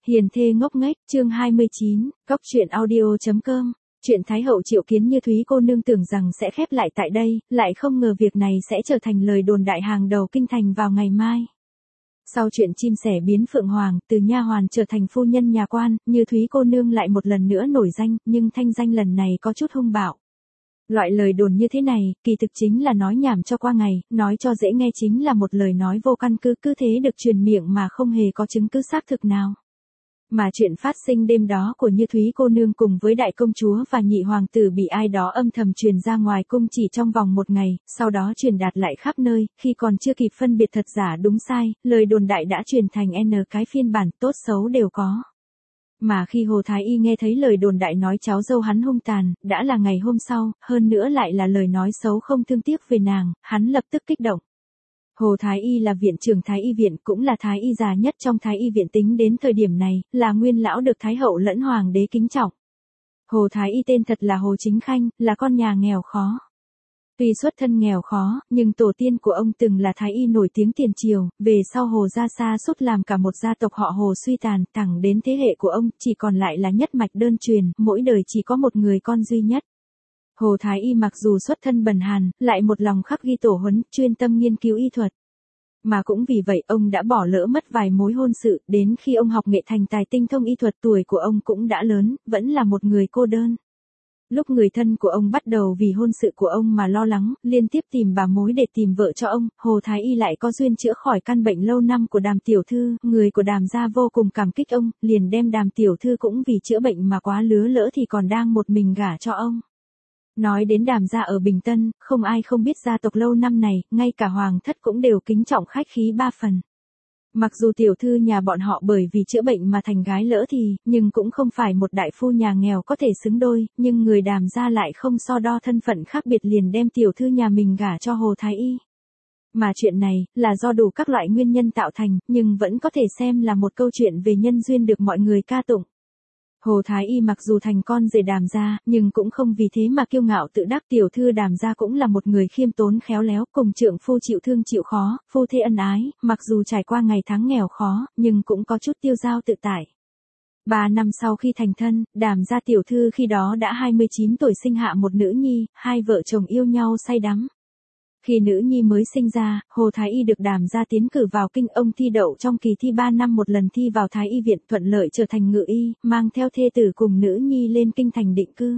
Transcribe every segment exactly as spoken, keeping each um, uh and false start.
Hiền thê ngốc nghếch, chương hai mươi chín, cóc truyện audio.com. Chuyện Thái hậu triệu kiến Như Thúy cô nương tưởng rằng sẽ khép lại tại đây, lại không ngờ việc này sẽ trở thành lời đồn đại hàng đầu kinh thành vào ngày mai. Sau chuyện chim sẻ biến phượng hoàng, từ nha hoàn trở thành phu nhân nhà quan, Như Thúy cô nương lại một lần nữa nổi danh, nhưng thanh danh lần này có chút hung bạo. Loại lời đồn như thế này, kỳ thực chính là nói nhảm cho qua ngày, nói cho dễ nghe chính là một lời nói vô căn cứ, cứ thế được truyền miệng mà không hề có chứng cứ xác thực nào. Mà chuyện phát sinh đêm đó của Như Thúy cô nương cùng với đại công chúa và nhị hoàng tử bị ai đó âm thầm truyền ra ngoài cung chỉ trong vòng một ngày, sau đó truyền đạt lại khắp nơi, khi còn chưa kịp phân biệt thật giả đúng sai, lời đồn đại đã truyền thành n cái phiên bản, tốt xấu đều có. Mà khi Hồ Thái Y nghe thấy lời đồn đại nói cháu dâu hắn hung tàn, đã là ngày hôm sau, hơn nữa lại là lời nói xấu không thương tiếc về nàng, hắn lập tức kích động. Hồ Thái Y là viện trưởng Thái Y viện, cũng là Thái Y già nhất trong Thái Y viện tính đến thời điểm này, là nguyên lão được Thái hậu lẫn hoàng đế kính trọng. Hồ Thái Y tên thật là Hồ Chính Khanh, là con nhà nghèo khó. Tuy xuất thân nghèo khó, nhưng tổ tiên của ông từng là Thái Y nổi tiếng tiền triều, về sau Hồ gia sa sút làm cả một gia tộc họ Hồ suy tàn, thẳng đến thế hệ của ông, chỉ còn lại là nhất mạch đơn truyền, mỗi đời chỉ có một người con duy nhất. Hồ Thái Y mặc dù xuất thân bần hàn, lại một lòng khắc ghi tổ huấn, chuyên tâm nghiên cứu y thuật. Mà cũng vì vậy ông đã bỏ lỡ mất vài mối hôn sự, đến khi ông học nghệ thành tài tinh thông y thuật tuổi của ông cũng đã lớn, vẫn là một người cô đơn. Lúc người thân của ông bắt đầu vì hôn sự của ông mà lo lắng, liên tiếp tìm bà mối để tìm vợ cho ông, Hồ Thái Y lại có duyên chữa khỏi căn bệnh lâu năm của Đàm tiểu thư, người của Đàm gia vô cùng cảm kích ông, liền đem Đàm tiểu thư cũng vì chữa bệnh mà quá lứa lỡ thì còn đang một mình gả cho ông. Nói đến Đàm gia ở Bình Tân, không ai không biết gia tộc lâu năm này, ngay cả hoàng thất cũng đều kính trọng khách khí ba phần. Mặc dù tiểu thư nhà bọn họ bởi vì chữa bệnh mà thành gái lỡ thì, nhưng cũng không phải một đại phu nhà nghèo có thể xứng đôi, nhưng người Đàm gia lại không so đo thân phận khác biệt liền đem tiểu thư nhà mình gả cho Hồ Thái Y. Mà chuyện này, là do đủ các loại nguyên nhân tạo thành, nhưng vẫn có thể xem là một câu chuyện về nhân duyên được mọi người ca tụng. Hồ Thái Y mặc dù thành con rể Đàm gia, nhưng cũng không vì thế mà kiêu ngạo tự đắc, tiểu thư Đàm gia cũng là một người khiêm tốn khéo léo, cùng trượng phu chịu thương chịu khó, phu thê ân ái, mặc dù trải qua ngày tháng nghèo khó, nhưng cũng có chút tiêu dao tự tại. Ba năm sau khi thành thân, Đàm gia tiểu thư khi đó đã hai mươi chín tuổi sinh hạ một nữ nhi, hai vợ chồng yêu nhau say đắm. Khi nữ nhi mới sinh ra, Hồ Thái Y được Đàm gia tiến cử vào kinh, ông thi đậu trong kỳ thi ba năm một lần thi vào Thái Y viện, thuận lợi trở thành ngự y, mang theo thê tử cùng nữ nhi lên kinh thành định cư.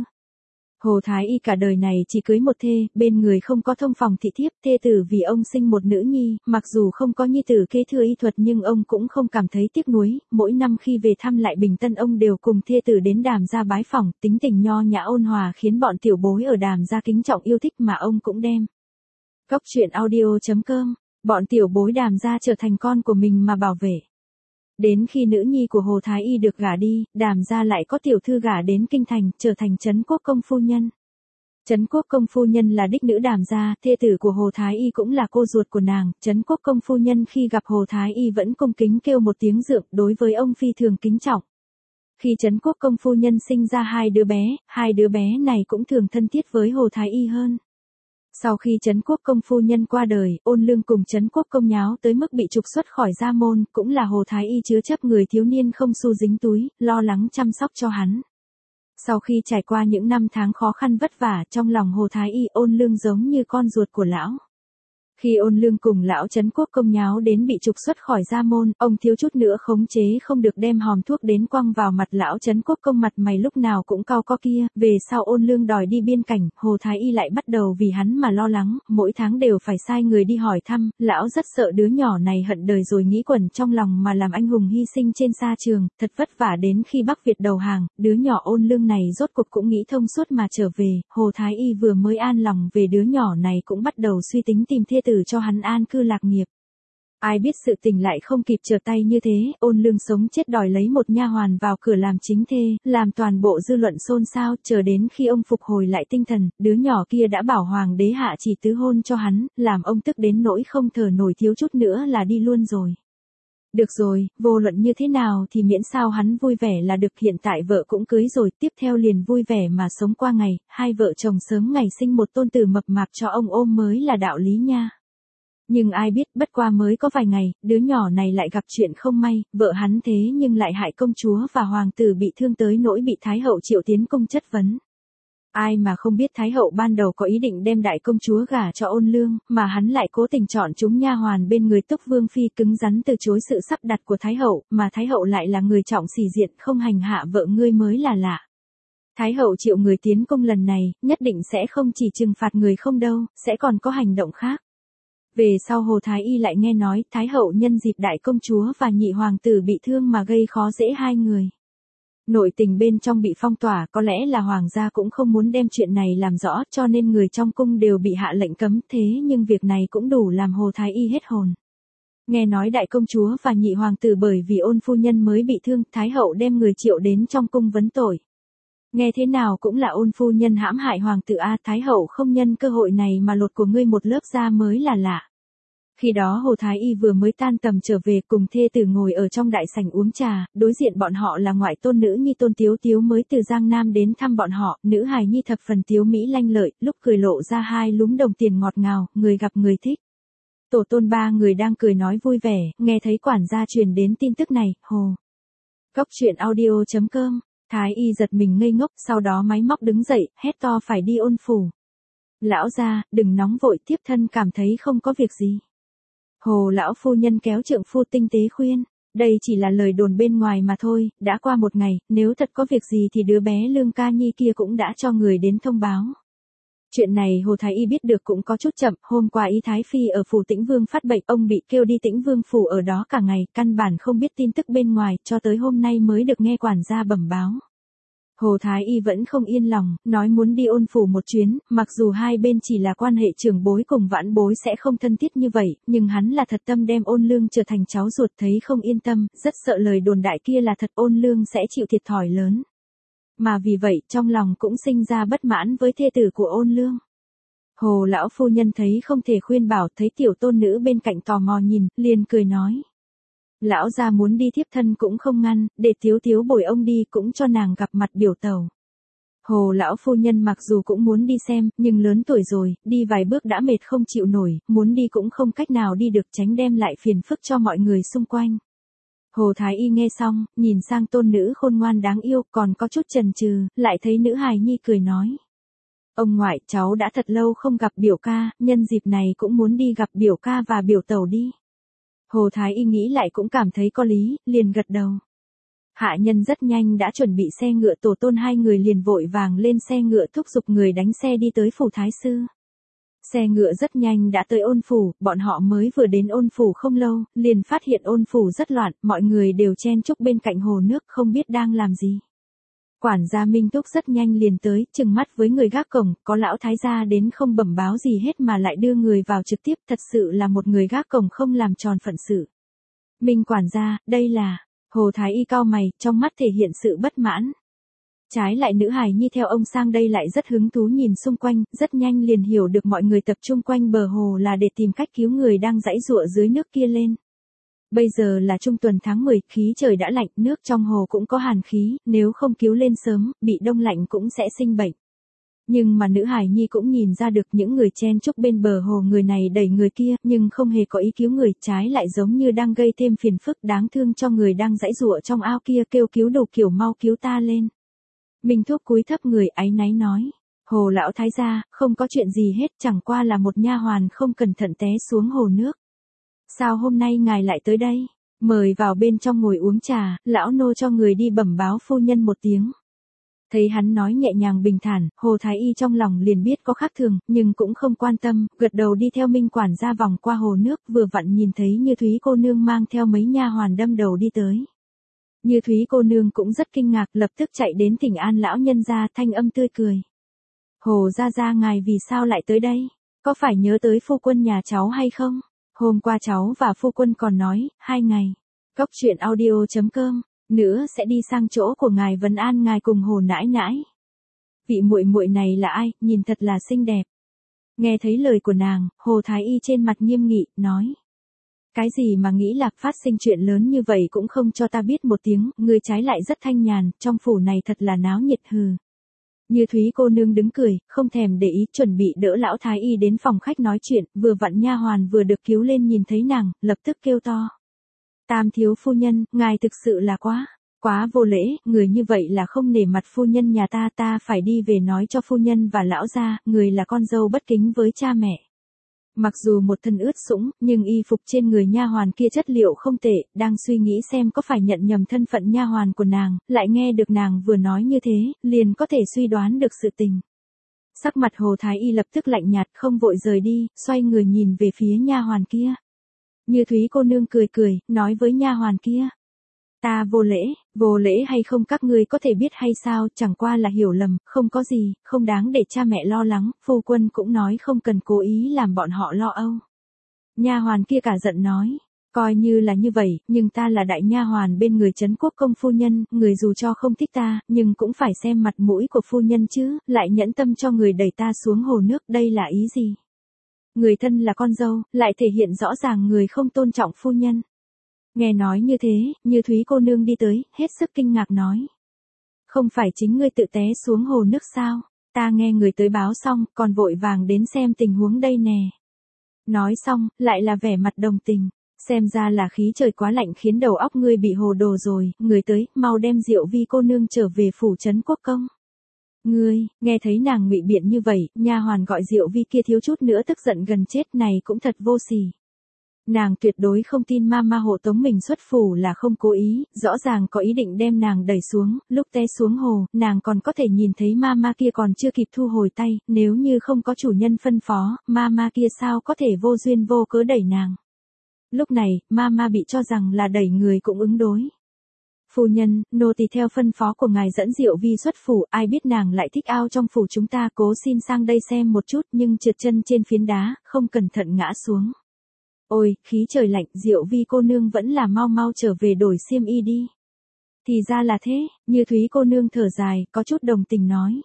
Hồ Thái Y cả đời này chỉ cưới một thê, bên người không có thông phòng thị thiếp, thê tử vì ông sinh một nữ nhi, mặc dù không có nhi tử kế thừa y thuật nhưng ông cũng không cảm thấy tiếc nuối, mỗi năm khi về thăm lại Bình Tân ông đều cùng thê tử đến Đàm gia bái phỏng, tính tình nho nhã ôn hòa khiến bọn tiểu bối ở Đàm gia kính trọng yêu thích mà ông cũng đem. Cóc truyện audio.com, bọn tiểu bối Đàm gia trở thành con của mình mà bảo vệ. Đến khi nữ nhi của Hồ Thái Y được gả đi, Đàm gia lại có tiểu thư gả đến kinh thành, trở thành Trấn Quốc công phu nhân. Trấn Quốc công phu nhân là đích nữ Đàm gia, thê tử của Hồ Thái Y cũng là cô ruột của nàng. Trấn Quốc công phu nhân khi gặp Hồ Thái Y vẫn cung kính kêu một tiếng dượng, đối với ông phi thường kính trọng. Khi Trấn Quốc công phu nhân sinh ra hai đứa bé, hai đứa bé này cũng thường thân thiết với Hồ Thái Y hơn. Sau khi Trấn Quốc công phu nhân qua đời, Ôn Lương cùng Trấn Quốc công nháo tới mức bị trục xuất khỏi gia môn, cũng là Hồ Thái Y chứa chấp người thiếu niên không xu dính túi, lo lắng chăm sóc cho hắn. Sau khi trải qua những năm tháng khó khăn vất vả, trong lòng Hồ Thái Y, Ôn Lương giống như con ruột của lão. Khi Ôn Lương cùng lão Trấn Quốc công nháo đến bị trục xuất khỏi gia môn, ông thiếu chút nữa khống chế không được đem hòm thuốc đến quăng vào mặt lão Trấn Quốc công, mặt mày lúc nào cũng cau có kia. Về sau Ôn Lương đòi đi biên cảnh, Hồ Thái Y lại bắt đầu vì hắn mà lo lắng, mỗi tháng đều phải sai người đi hỏi thăm, lão rất sợ đứa nhỏ này hận đời rồi nghĩ quẩn trong lòng mà làm anh hùng hy sinh trên sa trường, thật vất vả đến khi Bắc Việt đầu hàng, đứa nhỏ Ôn Lương này rốt cuộc cũng nghĩ thông suốt mà trở về, Hồ Thái Y vừa mới an lòng về đứa nhỏ này cũng bắt đầu suy tính tìm thê tử cho hắn an cư lạc nghiệp. Ai biết sự tình lại không kịp trở tay như thế, Ôn Lương sống chết đòi lấy một nha hoàn vào cửa làm chính thê, làm toàn bộ dư luận xôn xao, chờ đến khi ông phục hồi lại tinh thần, đứa nhỏ kia đã bảo hoàng đế hạ chỉ tứ hôn cho hắn, làm ông tức đến nỗi không thở nổi, thiếu chút nữa là đi luôn rồi. Được rồi, vô luận như thế nào thì miễn sao hắn vui vẻ là được, hiện tại vợ cũng cưới rồi, tiếp theo liền vui vẻ mà sống qua ngày, hai vợ chồng sớm ngày sinh một tôn tử mập mạp cho ông ôm mới là đạo lý nha. Nhưng ai biết bất qua mới có vài ngày, đứa nhỏ này lại gặp chuyện không may, vợ hắn thế nhưng lại hại công chúa và hoàng tử bị thương tới nỗi bị Thái hậu triệu tiến cung chất vấn. Ai mà không biết Thái hậu ban đầu có ý định đem đại công chúa gả cho Ôn Lương, mà hắn lại cố tình chọn chúng nha hoàn bên người Túc Vương Phi cứng rắn từ chối sự sắp đặt của Thái hậu, mà Thái hậu lại là người trọng sỉ diện không hành hạ vợ ngươi mới là lạ. Thái hậu triệu người tiến cung lần này, nhất định sẽ không chỉ trừng phạt người không đâu, sẽ còn có hành động khác. Về sau Hồ Thái Y lại nghe nói Thái hậu nhân dịp đại công chúa và nhị hoàng tử bị thương mà gây khó dễ hai người. Nội tình bên trong bị phong tỏa, có lẽ là hoàng gia cũng không muốn đem chuyện này làm rõ, cho nên người trong cung đều bị hạ lệnh cấm, thế nhưng việc này cũng đủ làm Hồ Thái Y hết hồn. Nghe nói đại công chúa và nhị hoàng tử bởi vì Ôn phu nhân mới bị thương, Thái hậu đem người triệu đến trong cung vấn tội. Nghe thế nào cũng là Ôn phu nhân hãm hại hoàng tử a, Thái hậu không nhân cơ hội này mà lột của ngươi một lớp da mới là lạ. Khi đó Hồ Thái Y vừa mới tan tầm trở về cùng thê tử ngồi ở trong đại sảnh uống trà, đối diện bọn họ là ngoại tôn nữ nhi Tôn Tiếu Tiếu mới từ Giang Nam đến thăm bọn họ, nữ hài nhi thập phần tiếu mỹ lanh lợi, lúc cười lộ ra hai lúm đồng tiền ngọt ngào, người gặp người thích. Tổ tôn ba người đang cười nói vui vẻ, nghe thấy quản gia truyền đến tin tức này, hồ. Góc truyện audio chấm com, Thái Y giật mình ngây ngốc, sau đó máy móc đứng dậy, hét to phải đi Ôn phủ. Lão gia, đừng nóng vội, thiếp thân cảm thấy không có việc gì. Hồ lão phu nhân kéo trượng phu tinh tế khuyên, đây chỉ là lời đồn bên ngoài mà thôi, đã qua một ngày, nếu thật có việc gì thì đứa bé Lương Ca Nhi kia cũng đã cho người đến thông báo. Chuyện này Hồ Thái Y biết được cũng có chút chậm, hôm qua Y Thái Phi ở phủ Tĩnh Vương phát bệnh, ông bị kêu đi Tĩnh Vương phủ ở đó cả ngày, căn bản không biết tin tức bên ngoài, cho tới hôm nay mới được nghe quản gia bẩm báo. Hồ Thái Y vẫn không yên lòng, nói muốn đi Ôn phủ một chuyến, mặc dù hai bên chỉ là quan hệ trưởng bối cùng vãn bối sẽ không thân thiết như vậy, nhưng hắn là thật tâm đem Ôn Lương trở thành cháu ruột, thấy không yên tâm, rất sợ lời đồn đại kia là thật, Ôn Lương sẽ chịu thiệt thòi lớn. Mà vì vậy, trong lòng cũng sinh ra bất mãn với thê tử của Ôn Lương. Hồ lão phu nhân thấy không thể khuyên bảo, thấy tiểu tôn nữ bên cạnh tò mò nhìn, liền cười nói. Lão gia muốn đi thiếp thân cũng không ngăn, để Tiếu Tiếu bồi ông đi cũng cho nàng gặp mặt biểu tẩu. Hồ lão phu nhân mặc dù cũng muốn đi xem, nhưng lớn tuổi rồi, đi vài bước đã mệt không chịu nổi, muốn đi cũng không cách nào đi được, tránh đem lại phiền phức cho mọi người xung quanh. Hồ Thái Y nghe xong, nhìn sang tôn nữ khôn ngoan đáng yêu, còn có chút chần chừ, lại thấy nữ hài nhi cười nói. Ông ngoại, cháu đã thật lâu không gặp biểu ca, nhân dịp này cũng muốn đi gặp biểu ca và biểu tẩu đi. Hồ Thái Y nghĩ lại cũng cảm thấy có lý, liền gật đầu. Hạ nhân rất nhanh đã chuẩn bị xe ngựa, tổ tôn hai người liền vội vàng lên xe ngựa thúc giục người đánh xe đi tới phủ Thái sư. Xe ngựa rất nhanh đã tới Ôn phủ, bọn họ mới vừa đến Ôn phủ không lâu, liền phát hiện Ôn phủ rất loạn, mọi người đều chen chúc bên cạnh hồ nước không biết đang làm gì. Quản gia Minh Túc rất nhanh liền tới, trừng mắt với người gác cổng, có lão thái gia đến không bẩm báo gì hết mà lại đưa người vào trực tiếp, thật sự là một người gác cổng không làm tròn phận sự. Minh quản gia, đây là, Hồ Thái Y cau mày, trong mắt thể hiện sự bất mãn. Trái lại nữ hài nhi theo ông sang đây lại rất hứng thú nhìn xung quanh, rất nhanh liền hiểu được mọi người tập trung quanh bờ hồ là để tìm cách cứu người đang giãy giụa dưới nước kia lên. Bây giờ là trung tuần tháng mười, khí trời đã lạnh, nước trong hồ cũng có hàn khí, nếu không cứu lên sớm, bị đông lạnh cũng sẽ sinh bệnh. Nhưng mà nữ hài nhi cũng nhìn ra được những người chen chúc bên bờ hồ, người này đẩy người kia, nhưng không hề có ý cứu người, trái lại giống như đang gây thêm phiền phức đáng thương cho người đang giãy giụa trong ao kia, kêu cứu đủ kiểu mau cứu ta lên. Minh Thúc cúi thấp người áy náy nói, Hồ lão thái gia, không có chuyện gì hết, chẳng qua là một nha hoàn không cẩn thận té xuống hồ nước. Sao hôm nay ngài lại tới đây? Mời vào bên trong ngồi uống trà, lão nô cho người đi bẩm báo phu nhân một tiếng. Thấy hắn nói nhẹ nhàng bình thản, Hồ Thái Y trong lòng liền biết có khác thường, nhưng cũng không quan tâm, gật đầu đi theo Minh quản gia vòng qua hồ nước, vừa vặn nhìn thấy Như Thúy cô nương mang theo mấy nha hoàn đâm đầu đi tới. Như Thúy cô nương cũng rất kinh ngạc, lập tức chạy đến thỉnh an lão nhân gia, thanh âm tươi cười. Hồ gia gia ngài vì sao lại tới đây? Có phải nhớ tới phu quân nhà cháu hay không? Hôm qua cháu và phu quân còn nói, hai ngày. Góc truyện audio chấm com, nữa sẽ đi sang chỗ của ngài vấn an ngài cùng Hồ nãi nãi. Vị muội muội này là ai, nhìn thật là xinh đẹp. Nghe thấy lời của nàng, Hồ Thái Y trên mặt nghiêm nghị, nói. Cái gì mà nghĩ là phát sinh chuyện lớn như vậy cũng không cho ta biết một tiếng, ngươi trái lại rất thanh nhàn, trong phủ này thật là náo nhiệt hừ. Như Thúy cô nương đứng cười, không thèm để ý, chuẩn bị đỡ lão thái y đến phòng khách nói chuyện, vừa vặn nha hoàn vừa được cứu lên nhìn thấy nàng, lập tức kêu to. Tam thiếu phu nhân, ngài thực sự là quá, quá vô lễ, người như vậy là không nể mặt phu nhân nhà ta, ta phải đi về nói cho phu nhân và lão gia, người là con dâu bất kính với cha mẹ. Mặc dù một thân ướt sũng, nhưng y phục trên người nha hoàn kia chất liệu không tệ, đang suy nghĩ xem có phải nhận nhầm thân phận nha hoàn của nàng, lại nghe được nàng vừa nói như thế, liền có thể suy đoán được sự tình. Sắc mặt Hồ Thái Y lập tức lạnh nhạt, không vội rời đi, xoay người nhìn về phía nha hoàn kia. Như Thúy cô nương cười cười, nói với nha hoàn kia. Ta vô lễ, vô lễ hay không các ngươi có thể biết hay sao, chẳng qua là hiểu lầm, không có gì, không đáng để cha mẹ lo lắng, phu quân cũng nói không cần cố ý làm bọn họ lo âu. Nha hoàn kia cả giận nói, coi như là như vậy, nhưng ta là đại nha hoàn bên người Trấn Quốc công phu nhân, người dù cho không thích ta, nhưng cũng phải xem mặt mũi của phu nhân chứ, lại nhẫn tâm cho người đẩy ta xuống hồ nước, đây là ý gì? Người thân là con dâu, lại thể hiện rõ ràng người không tôn trọng phu nhân. Nghe nói như thế, Như Thúy cô nương đi tới, hết sức kinh ngạc nói. Không phải chính ngươi tự té xuống hồ nước sao, ta nghe người tới báo xong, còn vội vàng đến xem tình huống đây nè. Nói xong, lại là vẻ mặt đồng tình, xem ra là khí trời quá lạnh khiến đầu óc ngươi bị hồ đồ rồi, người tới, mau đem Diệu Vi cô nương trở về phủ Trấn Quốc công. Ngươi, nghe thấy nàng ngụy biện như vậy, nha hoàn gọi Diệu Vi kia thiếu chút nữa tức giận gần chết, này cũng thật vô sỉ. Nàng tuyệt đối không tin mama hộ tống mình xuất phủ là không cố ý, rõ ràng có ý định đem nàng đẩy xuống, lúc té xuống hồ, nàng còn có thể nhìn thấy mama kia còn chưa kịp thu hồi tay, nếu như không có chủ nhân phân phó, mama kia sao có thể vô duyên vô cớ đẩy nàng. Lúc này, mama bị cho rằng là đẩy người cũng ứng đối. Phu nhân, nô tỳ theo phân phó của ngài dẫn Diệu Vi xuất phủ, ai biết nàng lại thích ao trong phủ chúng ta, cố xin sang đây xem một chút nhưng trượt chân trên phiến đá, không cẩn thận ngã xuống. Ôi, khí trời lạnh, Diệu Vi cô nương vẫn là mau mau trở về đổi xiêm y đi. Thì ra là thế, Như Thúy cô nương thở dài, có chút đồng tình nói.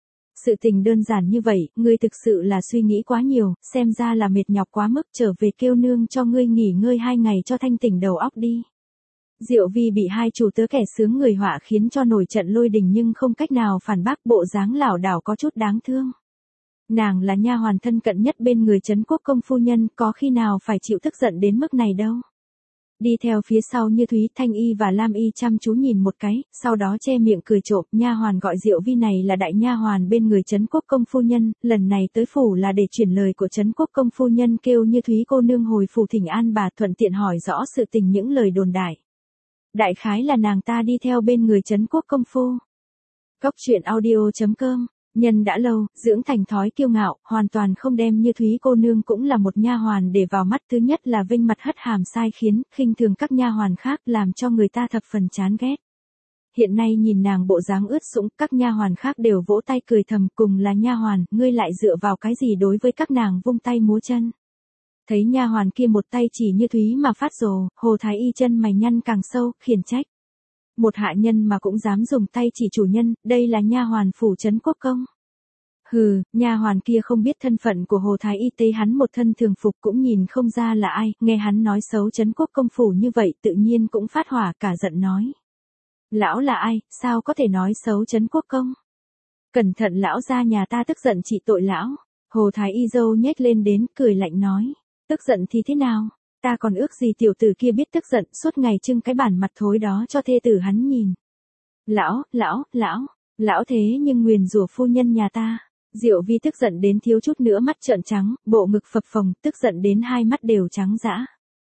Sự tình đơn giản như vậy, ngươi thực sự là suy nghĩ quá nhiều, xem ra là mệt nhọc quá mức, trở về kêu nương cho ngươi nghỉ ngơi hai ngày cho thanh tỉnh đầu óc đi. Diệu Vi bị hai chủ tớ kẻ sướng người họa khiến cho nổi trận lôi đình nhưng không cách nào phản bác, bộ dáng lảo đảo có chút đáng thương. Nàng là nha hoàn thân cận nhất bên người Trấn Quốc công phu nhân, có khi nào phải chịu tức giận đến mức này đâu. Đi theo phía sau Như Thúy, Thanh Y và Lam Y chăm chú nhìn một cái, sau đó che miệng cười trộm, nha hoàn gọi Diệu Vi này là đại nha hoàn bên người Trấn Quốc công phu nhân, lần này tới phủ là để chuyển lời của Trấn Quốc công phu nhân, kêu Như Thúy cô nương hồi phủ thỉnh an bà, thuận tiện hỏi rõ sự tình những lời đồn đại. Đại khái là nàng ta đi theo bên người Trấn Quốc công phu. Cóc truyện audio chấm com. Nhân đã lâu, dưỡng thành thói kiêu ngạo, hoàn toàn không đem Như Thúy cô nương cũng là một nha hoàn để vào mắt, thứ nhất là vinh mặt hất hàm sai khiến, khinh thường các nha hoàn khác, làm cho người ta thập phần chán ghét. Hiện nay nhìn nàng bộ dáng ướt sũng, các nha hoàn khác đều vỗ tay cười thầm, cùng là nha hoàn, ngươi lại dựa vào cái gì đối với các nàng vung tay múa chân. Thấy nha hoàn kia một tay chỉ Như Thúy mà phát rồ, Hồ Thái Y chân mày nhăn càng sâu, khiển trách. Một hạ nhân mà cũng dám dùng tay chỉ chủ nhân, đây là nha hoàn phủ Trấn Quốc công. Hừ, nha hoàn kia không biết thân phận của Hồ Thái Y, tế hắn một thân thường phục cũng nhìn không ra là ai, nghe hắn nói xấu Trấn Quốc công phủ như vậy tự nhiên cũng phát hỏa, cả giận nói. Lão là ai, sao có thể nói xấu Trấn Quốc công? Cẩn thận lão ra nhà ta tức giận trị tội lão. Hồ Thái Y dâu nhếch lên đến, cười lạnh nói. Tức giận thì thế nào? Ta còn ước gì tiểu tử kia biết tức giận, suốt ngày trưng cái bản mặt thối đó cho thê tử hắn nhìn. Lão, lão, lão, lão thế nhưng nguyền rủa phu nhân nhà ta. Diệu Vi tức giận đến thiếu chút nữa mắt trợn trắng, bộ ngực phập phồng, tức giận đến hai mắt đều trắng dã.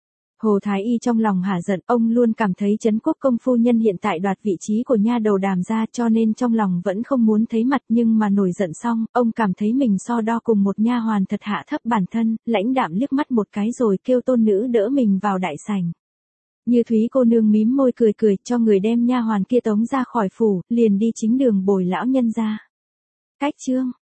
Hồ Thái Y trong lòng hả giận, ông luôn cảm thấy Trấn Quốc công phu nhân hiện tại đoạt vị trí của nha đầu Đàm gia, cho nên trong lòng vẫn không muốn thấy mặt, nhưng mà nổi giận xong, ông cảm thấy mình so đo cùng một nha hoàn thật hạ thấp bản thân, lãnh đạm liếc mắt một cái rồi kêu tôn nữ đỡ mình vào đại sảnh. Như Thúy cô nương mím môi cười cười, cho người đem nha hoàn kia tống ra khỏi phủ, liền đi chính đường bồi lão nhân ra. Cách chương